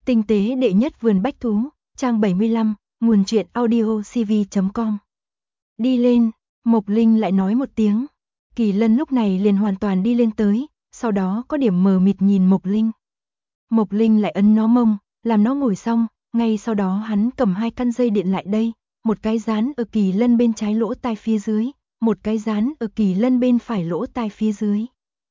Tinh tế đệ nhất vườn bách thú, trang 75, nguồn truyện audio cv.com. Đi lên, Mộc Linh lại nói một tiếng. Kỳ Lân lúc này liền hoàn toàn đi lên tới, sau đó có điểm mờ mịt nhìn Mộc Linh. Mộc Linh lại ấn nó mông, làm nó ngồi xong, ngay sau đó hắn cầm 2 căn dây điện lại đây, một cái dán ở Kỳ Lân bên trái lỗ tai phía dưới, một cái dán ở Kỳ Lân bên phải lỗ tai phía dưới.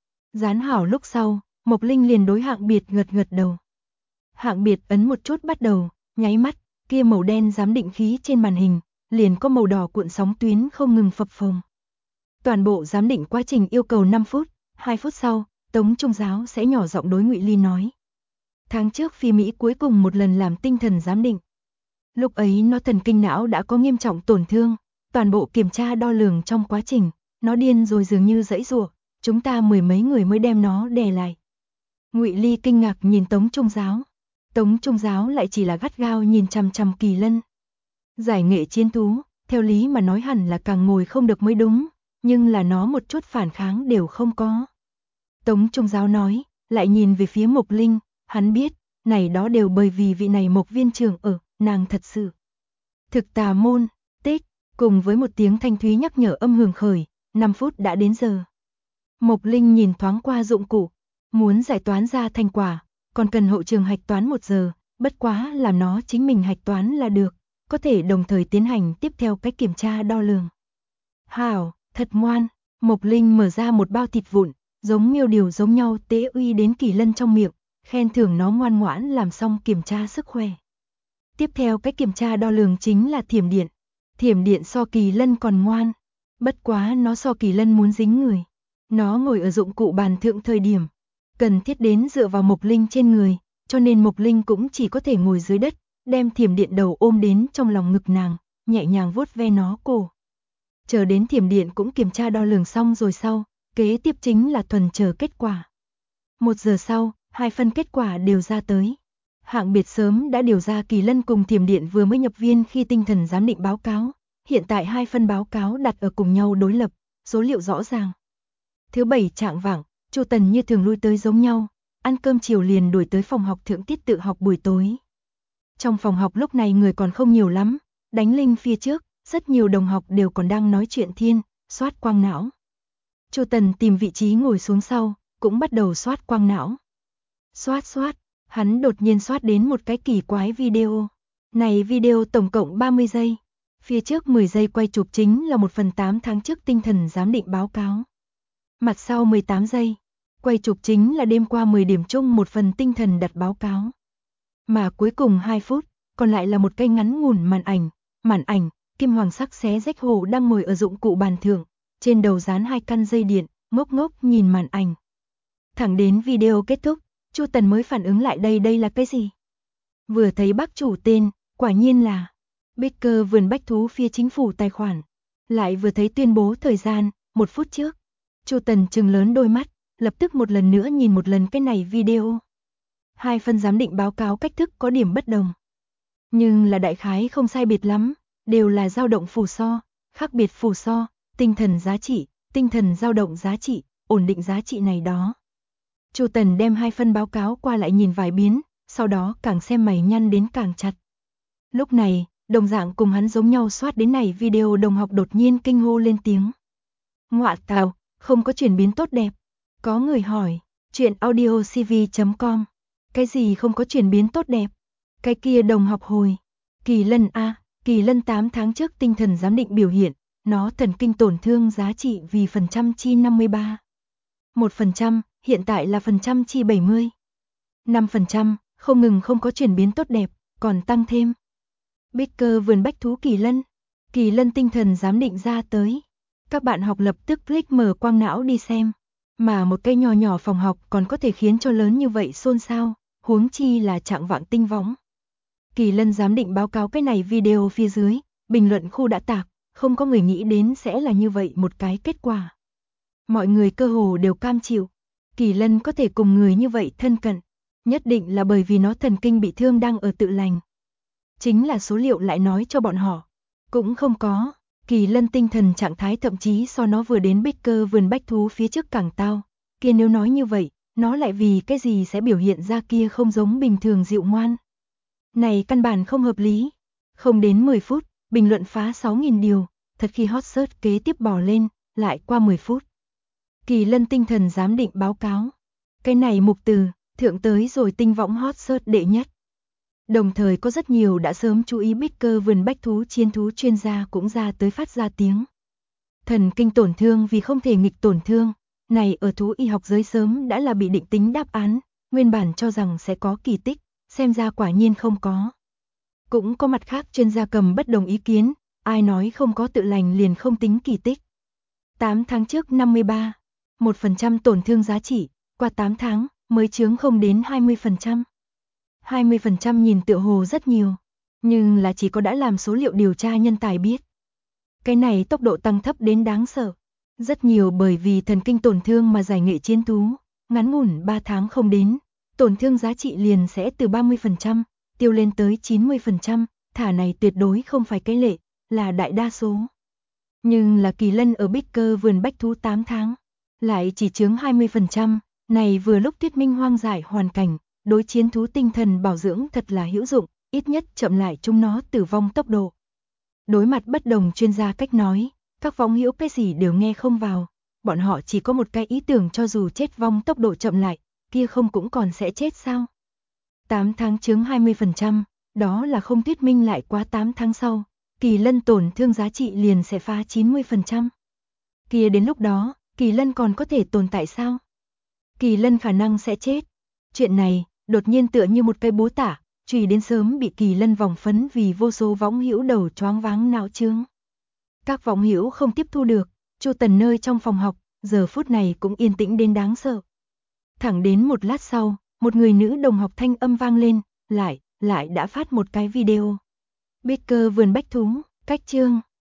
Dán hảo lúc sau, Mộc Linh liền đối Hạng Biệt gật đầu. Hạng Biệt ấn một chút bắt đầu, nháy mắt, kia màu đen giám định khí trên màn hình, liền có màu đỏ cuộn sóng tuyến không ngừng phập phồng. Toàn bộ giám định quá trình yêu cầu 5 phút, 2 phút sau, Tống Trung Giáo sẽ nhỏ giọng đối Ngụy Ly nói. Tháng trước Phi Mỹ cuối cùng một lần làm tinh thần giám định. Lúc ấy nó thần kinh não đã có nghiêm trọng tổn thương, toàn bộ kiểm tra đo lường trong quá trình, nó điên rồi dường như giãy giụa, chúng ta 10 mấy người mới đem nó đè lại. Ngụy Ly kinh ngạc nhìn Tống Trung Giáo. Tống Trung Giáo lại chỉ là gắt gao nhìn chằm chằm Kỳ Lân. Giải nghệ chiến thú, theo lý mà nói hẳn là càng ngồi không được mới đúng, nhưng là nó một chút phản kháng đều không có. Tống Trung Giáo nói, lại nhìn về phía Mộc Linh, hắn biết, này đó đều bởi vì vị này Mộc viên trưởng ở, nàng thật sự. Thực tà môn, tích, cùng với một tiếng thanh thúy nhắc nhở âm hưởng khởi, 5 phút đã đến giờ. Mộc Linh nhìn thoáng qua dụng cụ, muốn giải toán ra thành quả, còn cần hậu trường hạch toán 1 giờ, bất quá làm nó chính mình hạch toán là được, có thể đồng thời tiến hành tiếp theo cách kiểm tra đo lường. Hảo, thật ngoan, Mộc Linh mở ra một bao thịt vụn, giống miêu điều giống nhau tế uy đến Kỳ Lân trong miệng, khen thưởng nó ngoan ngoãn làm xong kiểm tra sức khỏe. Tiếp theo cách kiểm tra đo lường chính là thiểm điện. Thiểm điện so Kỳ Lân còn ngoan, bất quá nó so Kỳ Lân muốn dính người. Nó ngồi ở dụng cụ bàn thượng thời điểm, cần thiết đến dựa vào Mộc Linh trên người, cho nên Mộc Linh cũng chỉ có thể ngồi dưới đất, đem thiểm điện đầu ôm đến trong lòng ngực nàng, nhẹ nhàng vuốt ve nó cổ. Chờ đến thiểm điện cũng kiểm tra đo lường xong rồi sau, kế tiếp chính là thuần chờ kết quả. 1 giờ sau, 2 phân kết quả đều ra tới. Hạng Biệt sớm đã điều ra Kỳ Lân cùng thiểm điện vừa mới nhập viên khi tinh thần giám định báo cáo, hiện tại 2 phân báo cáo đặt ở cùng nhau đối lập, số liệu rõ ràng. Thứ 7 trạng vạng, Chu Tần như thường lui tới giống nhau, ăn cơm chiều liền đuổi tới phòng học thượng tiết tự học buổi tối. Trong phòng học lúc này người còn không nhiều lắm, đánh linh phía trước, rất nhiều đồng học đều còn đang nói chuyện thiên, soát quang não. Chu Tần tìm vị trí ngồi xuống sau, cũng bắt đầu soát quang não. Soát, hắn đột nhiên soát đến một cái kỳ quái video. Này video tổng cộng 30 giây. Phía trước 10 giây quay chụp chính là 1/8 tháng trước tinh thần giám định báo cáo. Mặt sau 18 giây, quay chụp chính là đêm qua 10 điểm chung một phần tinh thần đặt báo cáo. Mà cuối cùng 2 phút, còn lại là một cây ngắn ngủn màn ảnh, kim hoàng sắc xé rách hồ đang ngồi ở dụng cụ bàn thượng, trên đầu dán 2 căn dây điện, ngốc nhìn màn ảnh. Thẳng đến video kết thúc, Chu Tần mới phản ứng lại đây là cái gì? Vừa thấy bác chủ tên, quả nhiên là Baker vườn bách thú phía chính phủ tài khoản. Lại vừa thấy tuyên bố thời gian, 1 phút trước. Chu Tần trừng lớn đôi mắt, lập tức một lần nữa nhìn một lần cái này video. 2 phân giám định báo cáo cách thức có điểm bất đồng. Nhưng là đại khái không sai biệt lắm, đều là dao động phù so, khác biệt phù so, tinh thần giá trị, tinh thần dao động giá trị, ổn định giá trị này đó. Chu Tần đem 2 phân báo cáo qua lại nhìn vài biến, sau đó càng xem mày nhăn đến càng chặt. Lúc này, đồng dạng cùng hắn giống nhau soát đến này video đồng học đột nhiên kinh hô lên tiếng. Ngoạ tào, không có chuyển biến tốt đẹp. Có người hỏi, chuyện audio cv.com. Cái gì không có chuyển biến tốt đẹp? Cái kia đồng học hồi. Kỳ Lân A, Kỳ Lân 8 tháng trước tinh thần giám định biểu hiện, nó thần kinh tổn thương giá trị vì phần trăm chi 53. 1%, hiện tại là phần trăm chi 70. 5%, không ngừng không có chuyển biến tốt đẹp, còn tăng thêm. Baker vườn bách thú Kỳ Lân tinh thần giám định ra tới. Các bạn học lập tức click mở quang não đi xem. Mà một cây nhỏ phòng học còn có thể khiến cho lớn như vậy xôn xao, huống chi là trạng vạng tinh võng. Kỳ Lân giám định báo cáo cái này video phía dưới, bình luận khu đã tạc, không có người nghĩ đến sẽ là như vậy một cái kết quả. Mọi người cơ hồ đều cam chịu. Kỳ Lân có thể cùng người như vậy thân cận, nhất định là bởi vì nó thần kinh bị thương đang ở tự lành. Chính là số liệu lại nói cho bọn họ, cũng không có. Kỳ Lân tinh thần trạng thái thậm chí so nó vừa đến Baker vườn bách thú phía trước càng tao, kia nếu nói như vậy, nó lại vì cái gì sẽ biểu hiện ra kia không giống bình thường dịu ngoan. Này căn bản không hợp lý. Không đến 10 phút, bình luận phá 6.000 điều, thật khi hot search kế tiếp bò lên, lại qua 10 phút. Kỳ Lân tinh thần giám định báo cáo. Cái này mục từ, thượng tới rồi tinh võng hot search đệ nhất. Đồng thời có rất nhiều đã sớm chú ý Bicker vườn bách thú chiến thú chuyên gia cũng ra tới phát ra tiếng. Thần kinh tổn thương vì không thể nghịch tổn thương, này ở thú y học giới sớm đã là bị định tính đáp án, nguyên bản cho rằng sẽ có kỳ tích, xem ra quả nhiên không có. Cũng có mặt khác chuyên gia cầm bất đồng ý kiến, ai nói không có tự lành liền không tính kỳ tích. 8 tháng trước 1% tổn thương giá trị, qua 8 tháng mới chướng không đến 20%. 20% nhìn tựa hồ rất nhiều, nhưng là chỉ có đã làm số liệu điều tra nhân tài biết. Cái này tốc độ tăng thấp đến đáng sợ. Rất nhiều bởi vì thần kinh tổn thương mà giải nghệ chiến thú, ngắn ngủn 3 tháng không đến, tổn thương giá trị liền sẽ từ 30%, tiêu lên tới 90%, thả này tuyệt đối không phải cái lệ, là đại đa số. Nhưng là Kỳ Lân ở Bicker vườn bách thú 8 tháng, lại chỉ chướng 20%, này vừa lúc thuyết minh hoang dại hoàn cảnh, đối chiến thú tinh thần bảo dưỡng thật là hữu dụng, ít nhất chậm lại chúng nó tử vong tốc độ. Đối mặt bất đồng chuyên gia cách nói, các võng hữu cái gì đều nghe không vào, bọn họ chỉ có một cái ý tưởng cho dù chết vong tốc độ chậm lại, kia không cũng còn sẽ chết sao? 8 tháng chướng 20%, đó là không thuyết minh lại quá 8 tháng sau, Kỳ Lân tổn thương giá trị liền sẽ phá 90%. Kia đến lúc đó, Kỳ Lân còn có thể tồn tại sao? Kỳ Lân khả năng sẽ chết. Chuyện này, đột nhiên tựa như một cây búa tả, chùy đến sớm bị Kỳ Lân vòng phấn vì vô số võng hữu đầu choáng váng não trướng. Các võng hữu không tiếp thu được, Chu Tần nơi trong phòng học, giờ phút này cũng yên tĩnh đến đáng sợ. Thẳng đến một lát sau, một người nữ đồng học thanh âm vang lên, lại đã phát một cái video. Bicker vườn bách thú, cách chương